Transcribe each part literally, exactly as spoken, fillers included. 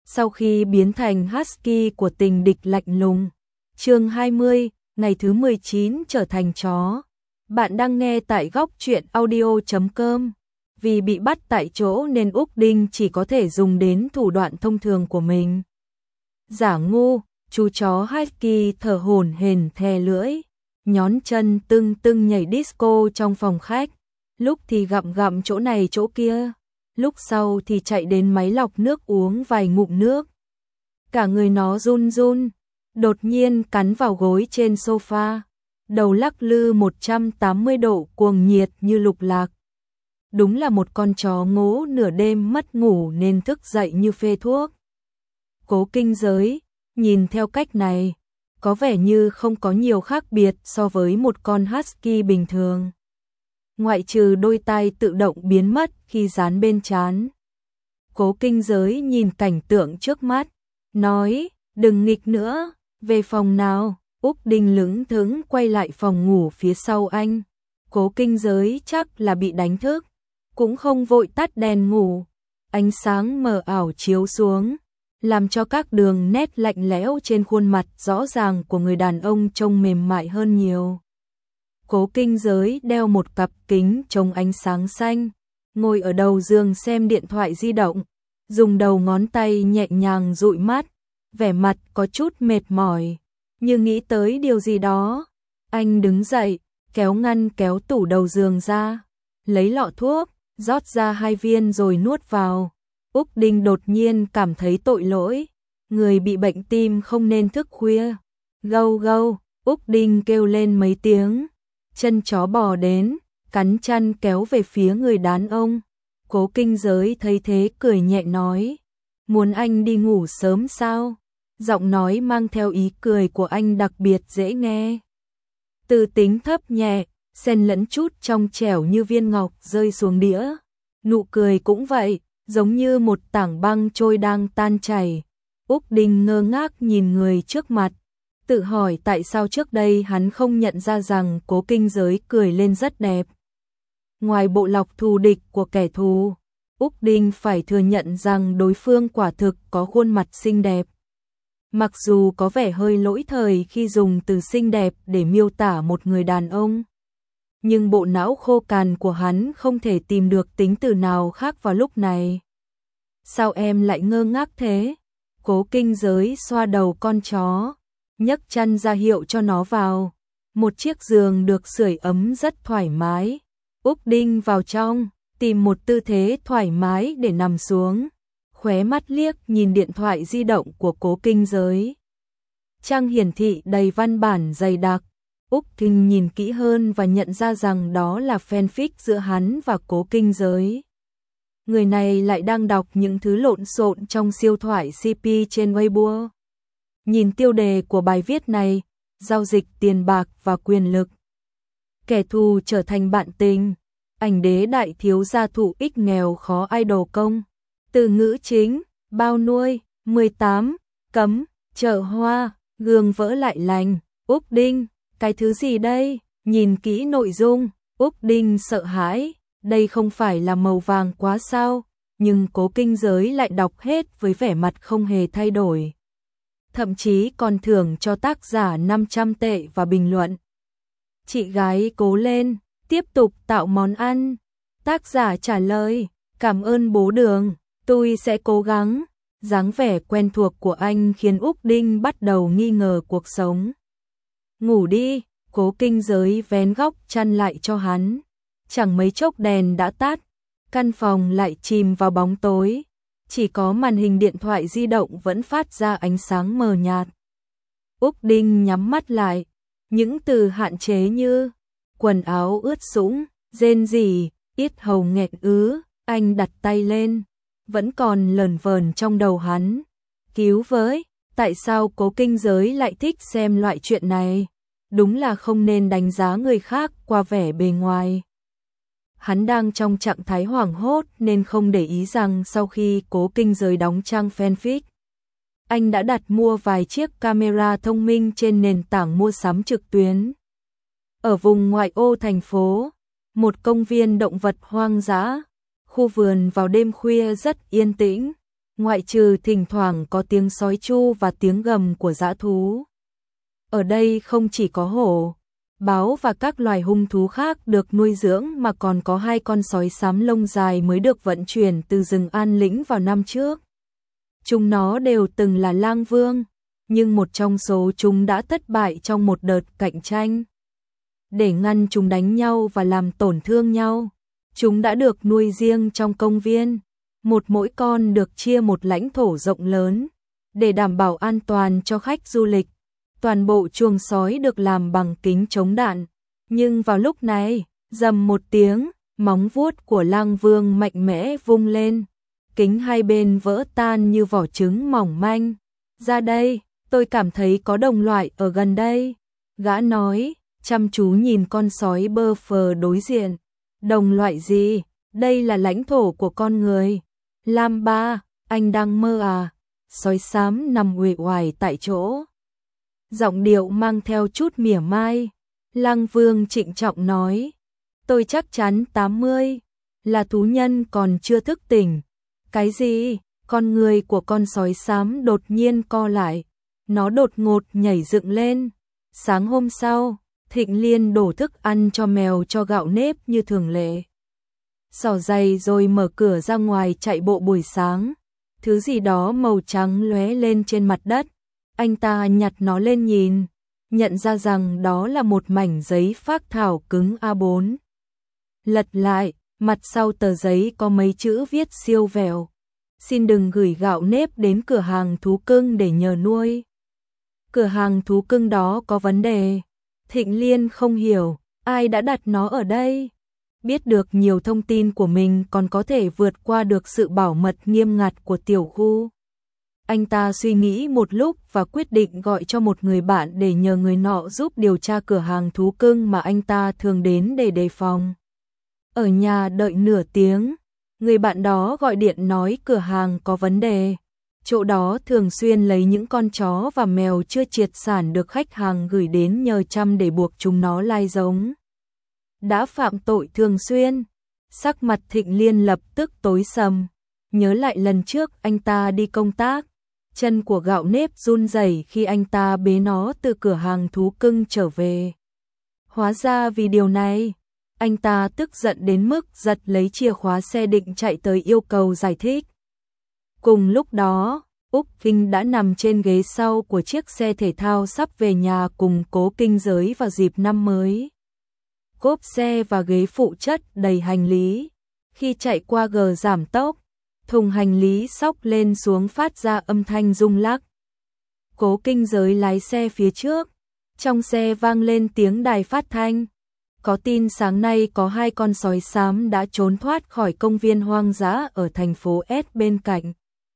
sau khi biến thành husky của tình địch lạnh lùng. Chương hai mươi, ngày thứ mười chín trở thành chó. Bạn đang nghe tại góc truyện audio chấm com. Vì bị bắt tại chỗ nên Úc Đinh chỉ có thể dùng đến thủ đoạn thông thường của mình. Giả ngu, chú chó husky thở hổn hển thè lưỡi, nhón chân tưng tưng nhảy disco trong phòng khách, lúc thì gặm gặm chỗ này chỗ kia, lúc sau thì chạy đến máy lọc nước uống vài ngụm nước. Cả người nó run run, đột nhiên cắn vào gối trên sofa, đầu lắc lư một trăm tám mươi độ cuồng nhiệt như lục lạc. Đúng là một con chó ngố nửa đêm mất ngủ nên thức dậy như phê thuốc. Cố Kinh Giới, nhìn theo cách này, có vẻ như không có nhiều khác biệt so với một con husky bình thường. Ngoại trừ đôi tai tự động biến mất khi dán bên trán. Cố Kinh Giới nhìn cảnh tượng trước mắt, nói, đừng nghịch nữa, về phòng nào. Úc Đinh lững thững quay lại phòng ngủ phía sau anh. Cố Kinh Giới chắc là bị đánh thức, cũng không vội tắt đèn ngủ. Ánh sáng mờ ảo chiếu xuống, làm cho các đường nét lạnh lẽo trên khuôn mặt rõ ràng của người đàn ông trông mềm mại hơn nhiều. Cố Kinh Giới đeo một cặp kính chống ánh sáng xanh, ngồi ở đầu giường xem điện thoại di động, dùng đầu ngón tay nhẹ nhàng dụi mắt, vẻ mặt có chút mệt mỏi, như nghĩ tới điều gì đó. Anh đứng dậy, kéo ngăn kéo tủ đầu giường ra, lấy lọ thuốc, rót ra hai viên rồi nuốt vào. Úc Đinh đột nhiên cảm thấy tội lỗi, người bị bệnh tim không nên thức khuya. Gâu gâu, Úc Đinh kêu lên mấy tiếng, chân chó bò đến, cắn chăn kéo về phía người đàn ông. Cố Kinh Giới thấy thế cười nhẹ nói, muốn anh đi ngủ sớm sao? Giọng nói mang theo ý cười của anh đặc biệt dễ nghe. Từ tính thấp nhẹ, xen lẫn chút trong trẻo như viên ngọc rơi xuống đĩa. Nụ cười cũng vậy, giống như một tảng băng trôi đang tan chảy. Úc Đinh ngơ ngác nhìn người trước mặt, tự hỏi tại sao trước đây hắn không nhận ra rằng Cố Kinh Giới cười lên rất đẹp. Ngoài bộ lọc thù địch của kẻ thù, Úc Đinh phải thừa nhận rằng đối phương quả thực có khuôn mặt xinh đẹp. Mặc dù có vẻ hơi lỗi thời khi dùng từ xinh đẹp để miêu tả một người đàn ông, nhưng bộ não khô cằn của hắn không thể tìm được tính từ nào khác vào lúc này. Sao em lại ngơ ngác thế? Cố Kinh Giới xoa đầu con chó, nhấc chăn ra hiệu cho nó vào. Một chiếc giường được sưởi ấm rất thoải mái. Úc Đinh vào trong, tìm một tư thế thoải mái để nằm xuống, khóe mắt liếc nhìn điện thoại di động của Cố Kinh Giới. Trang hiển thị đầy văn bản dày đặc. Úc Kinh nhìn kỹ hơn và nhận ra rằng đó là fanfic giữa hắn và Cố Kinh Giới. Người này lại đang đọc những thứ lộn xộn trong siêu thoại xê pê trên Weibo. Nhìn tiêu đề của bài viết này, giao dịch tiền bạc và quyền lực. Kẻ thù trở thành bạn tình, ảnh đế đại thiếu gia thụ ích nghèo khó idol công. Từ ngữ chính, bao nuôi, mười tám, cấm, chợ hoa, gương vỡ lại lành. Úc Đinh, cái thứ gì đây? Nhìn kỹ nội dung, Úc Đinh sợ hãi, đây không phải là màu vàng quá sao? Nhưng Cố Kinh Giới lại đọc hết với vẻ mặt không hề thay đổi. Thậm chí còn thưởng cho tác giả năm trăm tệ và bình luận. Chị gái cố lên, tiếp tục tạo món ăn. Tác giả trả lời, cảm ơn bố Đường, tôi sẽ cố gắng. Dáng vẻ quen thuộc của anh khiến Úc Đinh bắt đầu nghi ngờ cuộc sống. Ngủ đi, Cố Kinh Giới vén góc chăn lại cho hắn. Chẳng mấy chốc đèn đã tắt, căn phòng lại chìm vào bóng tối. Chỉ có màn hình điện thoại di động vẫn phát ra ánh sáng mờ nhạt. Úc Đinh nhắm mắt lại, những từ hạn chế như quần áo ướt sũng, rên rỉ, yết hầu nghẹt ứ, anh đặt tay lên, vẫn còn lờn vờn trong đầu hắn. Cứu với, tại sao Cố Kinh Giới lại thích xem loại chuyện này? Đúng là không nên đánh giá người khác qua vẻ bề ngoài. Hắn đang trong trạng thái hoảng hốt nên không để ý rằng sau khi Cố Kinh Giới đóng trang fanfic, anh đã đặt mua vài chiếc camera thông minh trên nền tảng mua sắm trực tuyến. Ở vùng ngoại ô thành phố, một công viên động vật hoang dã, khu vườn vào đêm khuya rất yên tĩnh, ngoại trừ thỉnh thoảng có tiếng sói tru và tiếng gầm của dã thú. Ở đây không chỉ có hổ, báo và các loài hung thú khác được nuôi dưỡng mà còn có hai con sói xám lông dài mới được vận chuyển từ rừng An Lĩnh vào năm trước. Chúng nó đều từng là lang vương, nhưng một trong số chúng đã thất bại trong một đợt cạnh tranh. Để ngăn chúng đánh nhau và làm tổn thương nhau, chúng đã được nuôi riêng trong công viên. Một mỗi con được chia một lãnh thổ rộng lớn, để đảm bảo an toàn cho khách du lịch. Toàn bộ chuồng sói được làm bằng kính chống đạn. Nhưng vào lúc này, rầm một tiếng, móng vuốt của lang vương mạnh mẽ vung lên. Kính hai bên vỡ tan như vỏ trứng mỏng manh. Ra đây, tôi cảm thấy có đồng loại ở gần đây. Gã nói, chăm chú nhìn con sói bơ phờ đối diện. Đồng loại gì? Đây là lãnh thổ của con người. Lam ba, anh đang mơ à? Sói xám nằm uể oải tại chỗ. Giọng điệu mang theo chút mỉa mai. Lang vương trịnh trọng nói, tôi chắc chắn tám mươi, là thú nhân còn chưa thức tỉnh. Cái gì? Con người của con sói xám đột nhiên co lại. Nó đột ngột nhảy dựng lên. Sáng hôm sau, Thịnh Liên đổ thức ăn cho mèo cho gạo nếp như thường lệ. Xỏ giày rồi mở cửa ra ngoài chạy bộ buổi sáng. Thứ gì đó màu trắng lóe lên trên mặt đất. Anh ta nhặt nó lên nhìn, nhận ra rằng đó là một mảnh giấy phác thảo cứng A bốn. Lật lại, mặt sau tờ giấy có mấy chữ viết siêu vẹo. Xin đừng gửi gạo nếp đến cửa hàng thú cưng để nhờ nuôi. Cửa hàng thú cưng đó có vấn đề. Thịnh Liên không hiểu, ai đã đặt nó ở đây. Biết được nhiều thông tin của mình còn có thể vượt qua được sự bảo mật nghiêm ngặt của tiểu khu. Anh ta suy nghĩ một lúc và quyết định gọi cho một người bạn để nhờ người nọ giúp điều tra cửa hàng thú cưng mà anh ta thường đến để đề phòng. Ở nhà đợi nửa tiếng, người bạn đó gọi điện nói cửa hàng có vấn đề. Chỗ đó thường xuyên lấy những con chó và mèo chưa triệt sản được khách hàng gửi đến nhờ chăm để buộc chúng nó lai giống. Đã phạm tội thường xuyên, sắc mặt Thịnh Liên lập tức tối sầm. Nhớ lại lần trước anh ta đi công tác, chân của gạo nếp run rẩy khi anh ta bế nó từ cửa hàng thú cưng trở về. Hóa ra vì điều này, anh ta tức giận đến mức giật lấy chìa khóa xe định chạy tới yêu cầu giải thích. Cùng lúc đó, Úc Kinh đã nằm trên ghế sau của chiếc xe thể thao sắp về nhà cùng Cố Kinh Giới vào dịp năm mới. Cốp xe và ghế phụ chất đầy hành lý. Khi chạy qua gờ giảm tốc, thùng hành lý xóc lên xuống phát ra âm thanh rung lắc. Cố Kinh Giới lái xe phía trước, trong xe vang lên tiếng đài phát thanh. Có tin sáng nay có hai con sói xám đã trốn thoát khỏi công viên hoang dã ở thành phố S bên cạnh.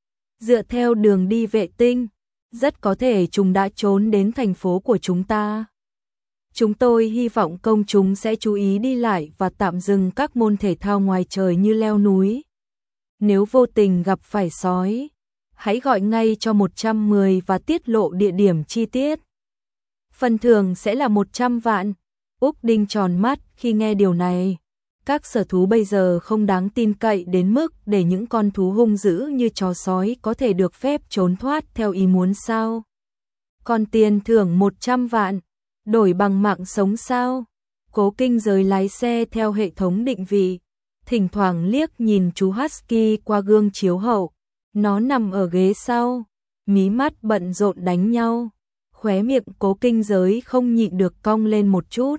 Dựa theo đường đi vệ tinh, rất có thể chúng đã trốn đến thành phố của chúng ta. Chúng tôi hy vọng công chúng sẽ chú ý đi lại và tạm dừng các môn thể thao ngoài trời như leo núi. Nếu vô tình gặp phải sói, hãy gọi ngay cho một trăm mười và tiết lộ địa điểm chi tiết. Phần thưởng sẽ là một trăm vạn. Úc Đinh tròn mắt khi nghe điều này. Các sở thú bây giờ không đáng tin cậy đến mức để những con thú hung dữ như chó sói có thể được phép trốn thoát theo ý muốn sao? Còn tiền thưởng một trăm vạn, đổi bằng mạng sống sao? Cố Kinh Giới lái xe theo hệ thống định vị, thỉnh thoảng liếc nhìn chú Husky qua gương chiếu hậu. Nó nằm ở ghế sau, mí mắt bận rộn đánh nhau. Khóe miệng Cố Kinh Giới không nhịn được cong lên một chút.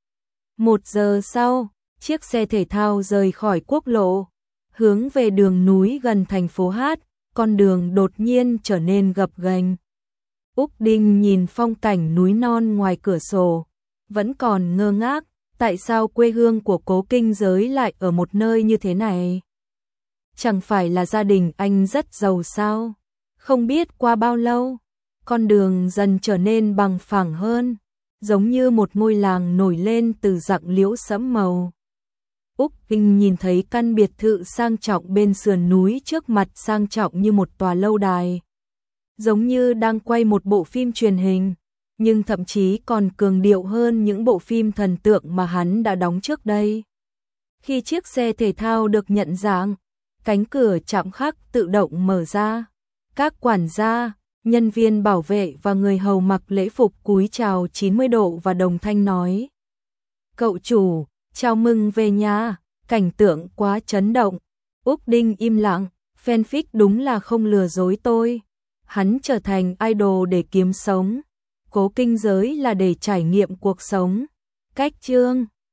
Một giờ sau, chiếc xe thể thao rời khỏi quốc lộ, hướng về đường núi gần thành phố Hát, con đường đột nhiên trở nên gập ghềnh. Úc Đinh nhìn phong cảnh núi non ngoài cửa sổ, vẫn còn ngơ ngác, tại sao quê hương của Cố Kinh Giới lại ở một nơi như thế này? Chẳng phải là gia đình anh rất giàu sao? Không biết qua bao lâu, con đường dần trở nên bằng phẳng hơn, giống như một ngôi làng nổi lên từ rặng liễu sẫm màu. Úc Kinh nhìn thấy căn biệt thự sang trọng bên sườn núi trước mặt sang trọng như một tòa lâu đài. Giống như đang quay một bộ phim truyền hình, nhưng thậm chí còn cường điệu hơn những bộ phim thần tượng mà hắn đã đóng trước đây. Khi chiếc xe thể thao được nhận dạng, cánh cửa chạm khắc tự động mở ra. Các quản gia, nhân viên bảo vệ và người hầu mặc lễ phục cúi chào chín mươi độ và đồng thanh nói: "Cậu chủ, chào mừng về nhà." Cảnh tượng quá chấn động. Úc Đinh im lặng, fanfic đúng là không lừa dối tôi. Hắn trở thành idol để kiếm sống, Cố Kinh Giới là để trải nghiệm cuộc sống. Cách chương